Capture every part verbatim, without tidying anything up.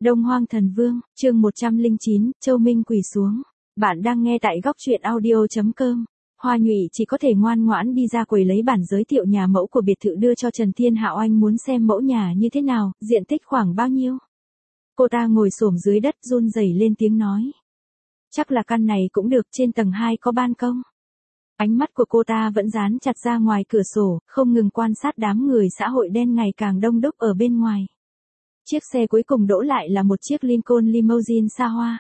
Đông Hoang Thần Vương, chương một trăm lẻ chín, Châu Minh quỳ xuống. Bạn đang nghe tại góc truyện audio chấm com. Hoa Nhụy chỉ có thể ngoan ngoãn đi ra quầy lấy bản giới thiệu nhà mẫu của biệt thự đưa cho Trần Thiên Hạo. Anh muốn xem mẫu nhà như thế nào, diện tích khoảng bao nhiêu. Cô ta ngồi xổm dưới đất run rẩy lên tiếng nói. Chắc là căn này cũng được, trên tầng hai có ban công. Ánh mắt của cô ta vẫn dán chặt ra ngoài cửa sổ, không ngừng quan sát đám người xã hội đen ngày càng đông đúc ở bên ngoài. Chiếc xe cuối cùng đỗ lại là một chiếc Lincoln limousine xa hoa.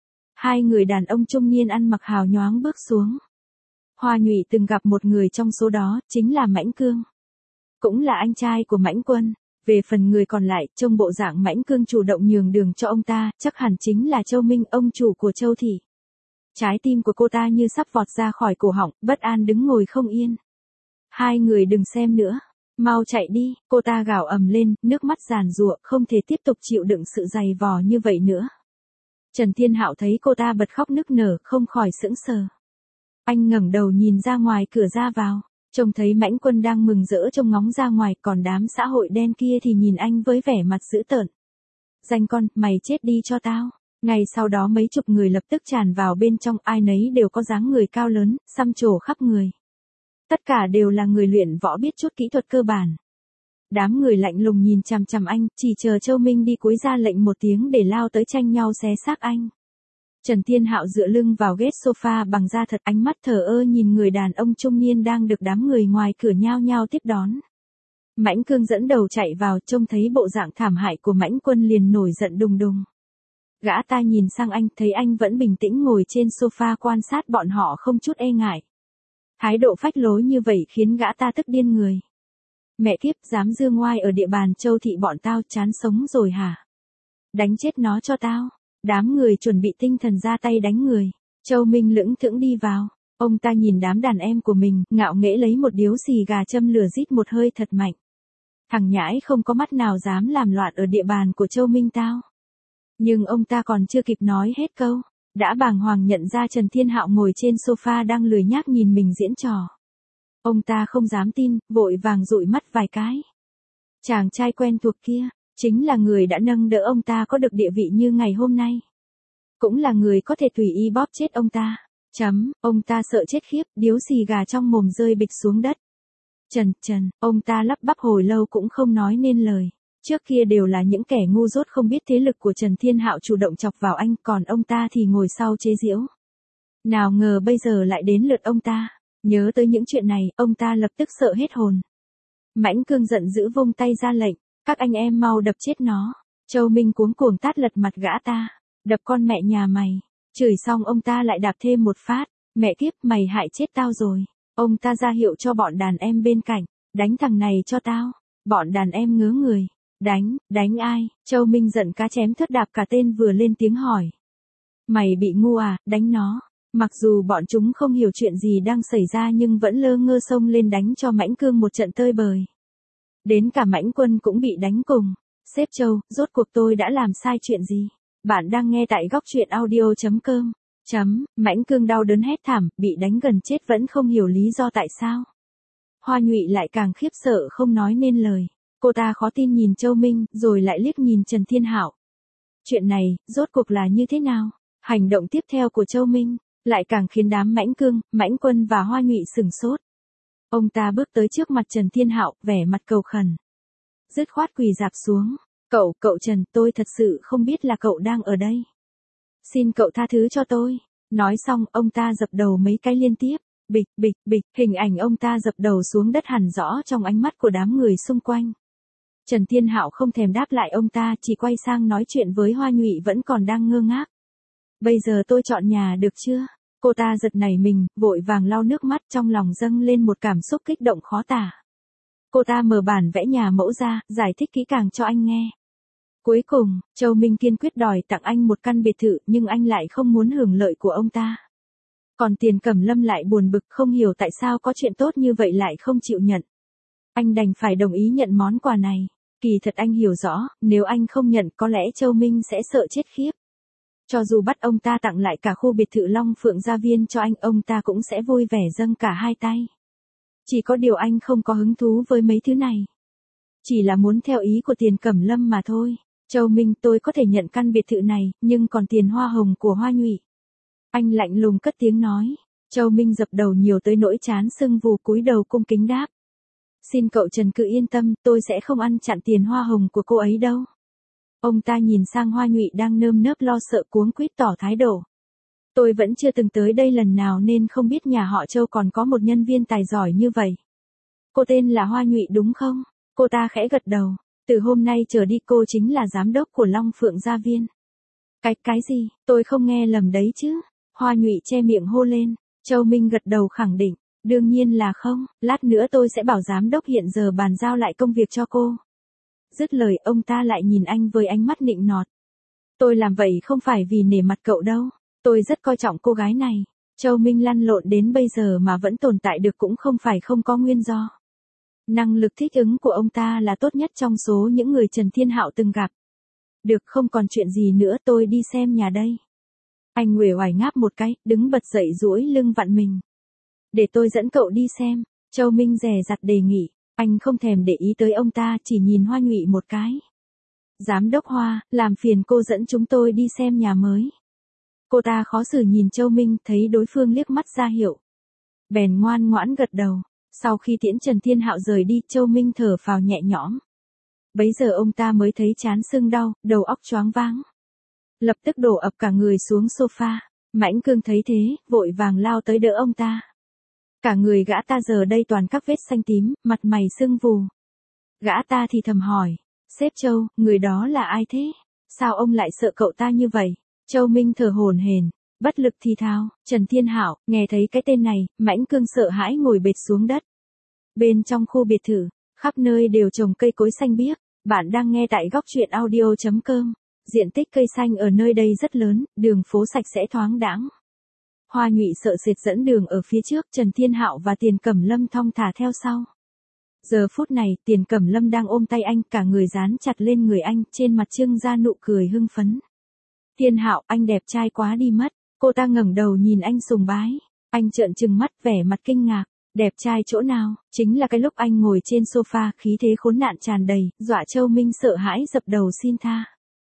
Hai người đàn ông trung niên ăn mặc hào nhoáng bước xuống. Hoa Nhụy từng gặp một người trong số đó, chính là Mãnh Cương. Cũng là anh trai của Mãnh Quân. Về phần người còn lại, trông bộ dạng Mãnh Cương chủ động nhường đường cho ông ta, chắc hẳn chính là Châu Minh, ông chủ của Châu Thị. Trái tim của cô ta như sắp vọt ra khỏi cổ họng, bất an đứng ngồi không yên. Hai người đừng xem nữa. Mau chạy đi, cô ta gào ầm lên, nước mắt giàn giụa, không thể tiếp tục chịu đựng sự dày vò như vậy nữa. Trần Thiên Hạo thấy cô ta bật khóc nức nở, không khỏi sững sờ. Anh ngẩng đầu nhìn ra ngoài cửa ra vào, trông thấy Mãnh Quân đang mừng rỡ trông ngóng ra ngoài, còn đám xã hội đen kia thì nhìn anh với vẻ mặt dữ tợn. Danh con, mày chết đi cho tao. Ngay sau đó mấy chục người lập tức tràn vào bên trong, ai nấy đều có dáng người cao lớn, xăm trổ khắp người. Tất cả đều là người luyện võ biết chút kỹ thuật cơ bản. Đám người lạnh lùng nhìn chằm chằm anh, chỉ chờ Châu Minh đi cúi ra lệnh một tiếng để lao tới tranh nhau xé xác anh. Trần Thiên Hạo dựa lưng vào ghế sofa bằng da thật, ánh mắt thờ ơ nhìn người đàn ông trung niên đang được đám người ngoài cửa nhao nhao tiếp đón. Mãnh Cương dẫn đầu chạy vào, trông thấy bộ dạng thảm hại của Mãnh Quân liền nổi giận đùng đùng. Gã ta nhìn sang anh, thấy anh vẫn bình tĩnh ngồi trên sofa quan sát bọn họ không chút e ngại. Thái độ phách lối như vậy khiến gã ta tức điên người. Mẹ kiếp, dám dương ngoai ở địa bàn Châu Thị bọn tao, chán sống rồi hả? Đánh chết nó cho tao. Đám người chuẩn bị tinh thần ra tay đánh người. Châu Minh lững thững đi vào. Ông ta nhìn đám đàn em của mình, ngạo nghễ lấy một điếu xì gà châm lửa rít một hơi thật mạnh. Thằng nhãi không có mắt nào dám làm loạn ở địa bàn của Châu Minh tao. Nhưng ông ta còn chưa kịp nói hết câu, đã bàng hoàng nhận ra Trần Thiên Hạo ngồi trên sofa đang lười nhác nhìn mình diễn trò. Ông ta không dám tin, vội vàng dụi mắt vài cái. Chàng trai quen thuộc kia, chính là người đã nâng đỡ ông ta có được địa vị như ngày hôm nay. Cũng là người có thể tùy ý bóp chết ông ta. Chấm, ông ta sợ chết khiếp, điếu xì gà trong mồm rơi bịch xuống đất. Trần, Trần, ông ta lắp bắp hồi lâu cũng không nói nên lời. Trước kia đều là những kẻ ngu dốt không biết thế lực của Trần Thiên Hạo chủ động chọc vào anh, còn ông ta thì ngồi sau chế giễu. Nào ngờ bây giờ lại đến lượt ông ta. Nhớ tới những chuyện này, ông ta lập tức sợ hết hồn. Mãnh Cương giận dữ vung tay ra lệnh, các anh em mau đập chết nó. Châu Minh cuống cuồng tát lật mặt gã ta, đập con mẹ nhà mày. Chửi xong ông ta lại đạp thêm một phát, mẹ kiếp, mày hại chết tao rồi. Ông ta ra hiệu cho bọn đàn em bên cạnh, đánh thằng này cho tao. Bọn đàn em ngớ người. Đánh, đánh ai? Châu Minh giận cá chém thớt đạp cả tên vừa lên tiếng hỏi. Mày bị ngu à, đánh nó. Mặc dù bọn chúng không hiểu chuyện gì đang xảy ra nhưng vẫn lơ ngơ xông lên đánh cho Mãnh Cương một trận tơi bời. Đến cả Mãnh Quân cũng bị đánh cùng. Sếp Châu, rốt cuộc tôi đã làm sai chuyện gì? Bạn đang nghe tại góc truyện audio chấm com. Chấm, Mãnh Cương đau đớn hét thảm, bị đánh gần chết vẫn không hiểu lý do tại sao. Hoa Nhụy lại càng khiếp sợ không nói nên lời. Cô ta khó tin nhìn Châu Minh, rồi lại liếc nhìn Trần Thiên Hạo. Chuyện này, rốt cuộc là như thế nào? Hành động tiếp theo của Châu Minh, lại càng khiến đám Mãnh Cương, Mãnh Quân và Hoa Nhụy sửng sốt. Ông ta bước tới trước mặt Trần Thiên Hạo, vẻ mặt cầu khẩn. Dứt khoát quỳ rạp xuống. Cậu, cậu Trần, tôi thật sự không biết là cậu đang ở đây. Xin cậu tha thứ cho tôi. Nói xong, ông ta dập đầu mấy cái liên tiếp. Bịch, bịch, bịch, hình ảnh ông ta dập đầu xuống đất hằn rõ trong ánh mắt của đám người xung quanh. Trần Thiên Hạo không thèm đáp lại ông ta, chỉ quay sang nói chuyện với Hoa Nhụy vẫn còn đang ngơ ngác. Bây giờ tôi chọn nhà được chưa? Cô ta giật nảy mình, vội vàng lau nước mắt, trong lòng dâng lên một cảm xúc kích động khó tả. Cô ta mở bản vẽ nhà mẫu ra, giải thích kỹ càng cho anh nghe. Cuối cùng, Châu Minh kiên quyết đòi tặng anh một căn biệt thự, nhưng anh lại không muốn hưởng lợi của ông ta. Còn Tiền Cẩm Lâm lại buồn bực, không hiểu tại sao có chuyện tốt như vậy lại không chịu nhận. Anh đành phải đồng ý nhận món quà này. Kỳ thật anh hiểu rõ, nếu anh không nhận có lẽ Châu Minh sẽ sợ chết khiếp. Cho dù bắt ông ta tặng lại cả khu biệt thự Long Phượng Gia Viên cho anh, ông ta cũng sẽ vui vẻ dâng cả hai tay. Chỉ có điều anh không có hứng thú với mấy thứ này. Chỉ là muốn theo ý của Tiền Cẩm Lâm mà thôi. Châu Minh, tôi có thể nhận căn biệt thự này, nhưng còn tiền hoa hồng của Hoa Nhụy. Anh lạnh lùng cất tiếng nói. Châu Minh dập đầu nhiều tới nỗi trán sưng vù, cúi đầu cung kính đáp. Xin cậu Trần cứ yên tâm, tôi sẽ không ăn chặn tiền hoa hồng của cô ấy đâu. Ông ta nhìn sang Hoa Nhụy đang nơm nớp lo sợ cuống quýt tỏ thái độ. Tôi vẫn chưa từng tới đây lần nào nên không biết nhà họ Châu còn có một nhân viên tài giỏi như vậy. Cô tên là Hoa Nhụy đúng không? Cô ta khẽ gật đầu. Từ hôm nay trở đi cô chính là giám đốc của Long Phượng Gia Viên. Cái, cái gì, tôi không nghe lầm đấy chứ? Hoa Nhụy che miệng hô lên. Châu Minh gật đầu khẳng định. Đương nhiên là không, lát nữa tôi sẽ bảo giám đốc hiện giờ bàn giao lại công việc cho cô. Dứt lời ông ta lại nhìn anh với ánh mắt nịnh nọt. Tôi làm vậy không phải vì nể mặt cậu đâu. Tôi rất coi trọng cô gái này. Châu Minh lăn lộn đến bây giờ mà vẫn tồn tại được cũng không phải không có nguyên do. Năng lực thích ứng của ông ta là tốt nhất trong số những người Trần Thiên Hạo từng gặp. Được, không còn chuyện gì nữa, tôi đi xem nhà đây. Anh uể oải ngáp một cái, đứng bật dậy duỗi lưng vặn mình. Để tôi dẫn cậu đi xem. Châu Minh dè dặt đề nghị. Anh không thèm để ý tới ông ta, chỉ nhìn Hoa Nhụy một cái. Giám đốc Hoa, làm phiền cô dẫn chúng tôi đi xem nhà mới. Cô ta khó xử nhìn Châu Minh, thấy đối phương liếc mắt ra hiệu. Bèn ngoan ngoãn gật đầu. Sau khi tiễn Trần Thiên Hạo rời đi, Châu Minh thở phào nhẹ nhõm. Bấy giờ ông ta mới thấy trán sưng đau, đầu óc choáng váng. Lập tức đổ ập cả người xuống sofa. Mãnh Cương thấy thế, vội vàng lao tới đỡ ông ta. Cả người gã ta giờ đây toàn các vết xanh tím, mặt mày sưng vù. Gã ta thì thầm hỏi. Sếp Châu, người đó là ai thế? Sao ông lại sợ cậu ta như vậy? Châu Minh thở hổn hển, bất lực thì thào. Trần Thiên Hạo, nghe thấy cái tên này, Mãnh Cương sợ hãi ngồi bệt xuống đất. Bên trong khu biệt thự, khắp nơi đều trồng cây cối xanh biếc. Bạn đang nghe tại góc truyện audio chấm com. Diện tích cây xanh ở nơi đây rất lớn, đường phố sạch sẽ thoáng đãng. Hoa Nhụy sợ sệt dẫn đường ở phía trước, Trần Thiên Hạo và Tiền Cẩm Lâm thong thả theo sau. Giờ phút này, Tiền Cẩm Lâm đang ôm tay anh, cả người dán chặt lên người anh, trên mặt trưng ra nụ cười hưng phấn. Thiên Hạo, anh đẹp trai quá đi mất. Cô ta ngẩng đầu nhìn anh sùng bái. Anh trợn trừng mắt, vẻ mặt kinh ngạc. Đẹp trai chỗ nào? Chính là cái lúc anh ngồi trên sofa, khí thế khốn nạn tràn đầy, dọa Châu Minh sợ hãi dập đầu xin tha.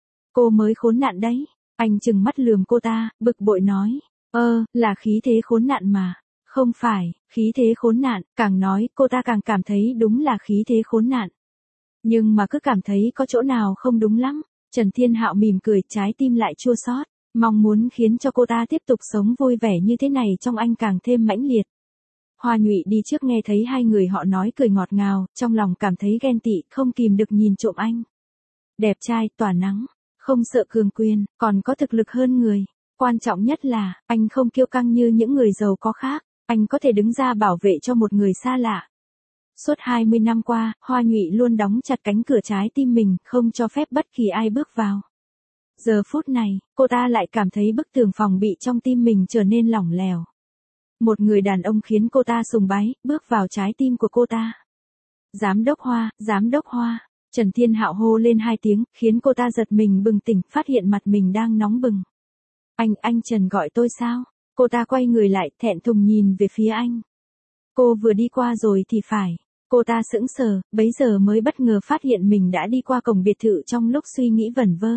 Cô mới khốn nạn đấy. Anh trừng mắt lườm cô ta, bực bội nói. Ơ, là khí thế khốn nạn mà. Không phải, khí thế khốn nạn, càng nói, cô ta càng cảm thấy đúng là khí thế khốn nạn. Nhưng mà cứ cảm thấy có chỗ nào không đúng lắm. Trần Thiên Hạo mỉm cười, trái tim lại chua xót, mong muốn khiến cho cô ta tiếp tục sống vui vẻ như thế này trong anh càng thêm mãnh liệt. Hoa Nhụy đi trước nghe thấy hai người họ nói cười ngọt ngào, trong lòng cảm thấy ghen tị, không kìm được nhìn trộm anh. Đẹp trai, tỏa nắng, không sợ cường quyền, còn có thực lực hơn người. Quan trọng nhất là, anh không kiêu căng như những người giàu có khác, anh có thể đứng ra bảo vệ cho một người xa lạ. Suốt hai mươi năm qua, Hoa Nhụy luôn đóng chặt cánh cửa trái tim mình, không cho phép bất kỳ ai bước vào. Giờ phút này, cô ta lại cảm thấy bức tường phòng bị trong tim mình trở nên lỏng lẻo. Một người đàn ông khiến cô ta sùng bái, bước vào trái tim của cô ta. Giám đốc Hoa, giám đốc Hoa. Trần Thiên Hạo hô lên hai tiếng, khiến cô ta giật mình bừng tỉnh, phát hiện mặt mình đang nóng bừng. Anh, anh Trần gọi tôi sao? Cô ta quay người lại, thẹn thùng nhìn về phía anh. Cô vừa đi qua rồi thì phải. Cô ta sững sờ, bấy giờ mới bất ngờ phát hiện mình đã đi qua cổng biệt thự trong lúc suy nghĩ vẩn vơ.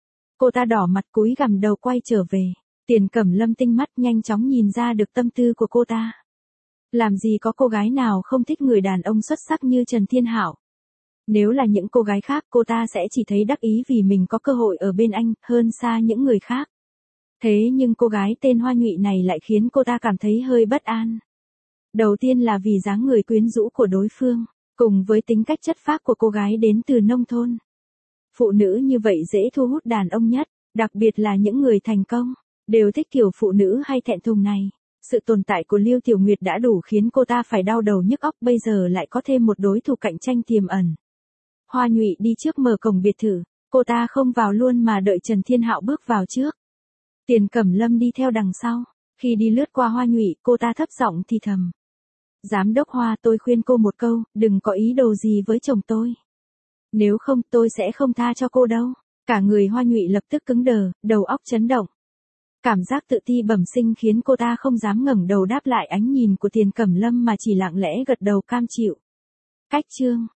Cô ta đỏ mặt cúi gằm đầu quay trở về. Tiền Cẩm Lâm tinh mắt nhanh chóng nhìn ra được tâm tư của cô ta. Làm gì có cô gái nào không thích người đàn ông xuất sắc như Trần Thiên Hạo. Nếu là những cô gái khác cô ta sẽ chỉ thấy đắc ý vì mình có cơ hội ở bên anh, hơn xa những người khác. Thế nhưng cô gái tên Hoa Nhụy này lại khiến cô ta cảm thấy hơi bất an. Đầu tiên là vì dáng người quyến rũ của đối phương, cùng với tính cách chất phác của cô gái đến từ nông thôn. Phụ nữ như vậy dễ thu hút đàn ông nhất, đặc biệt là những người thành công, đều thích kiểu phụ nữ hay thẹn thùng này. Sự tồn tại của Lưu Tiểu Nguyệt đã đủ khiến cô ta phải đau đầu nhức óc, bây giờ lại có thêm một đối thủ cạnh tranh tiềm ẩn. Hoa Nhụy đi trước mở cổng biệt thự, cô ta không vào luôn mà đợi Trần Thiên Hạo bước vào trước. Tiền Cẩm Lâm đi theo đằng sau, khi đi lướt qua Hoa Nhụy, cô ta thấp giọng thì thầm. Giám đốc Hoa, tôi khuyên cô một câu, đừng có ý đồ gì với chồng tôi. Nếu không, tôi sẽ không tha cho cô đâu. Cả người Hoa Nhụy lập tức cứng đờ, đầu óc chấn động. Cảm giác tự ti bẩm sinh khiến cô ta không dám ngẩng đầu đáp lại ánh nhìn của Tiền Cẩm Lâm mà chỉ lặng lẽ gật đầu cam chịu. Cách chương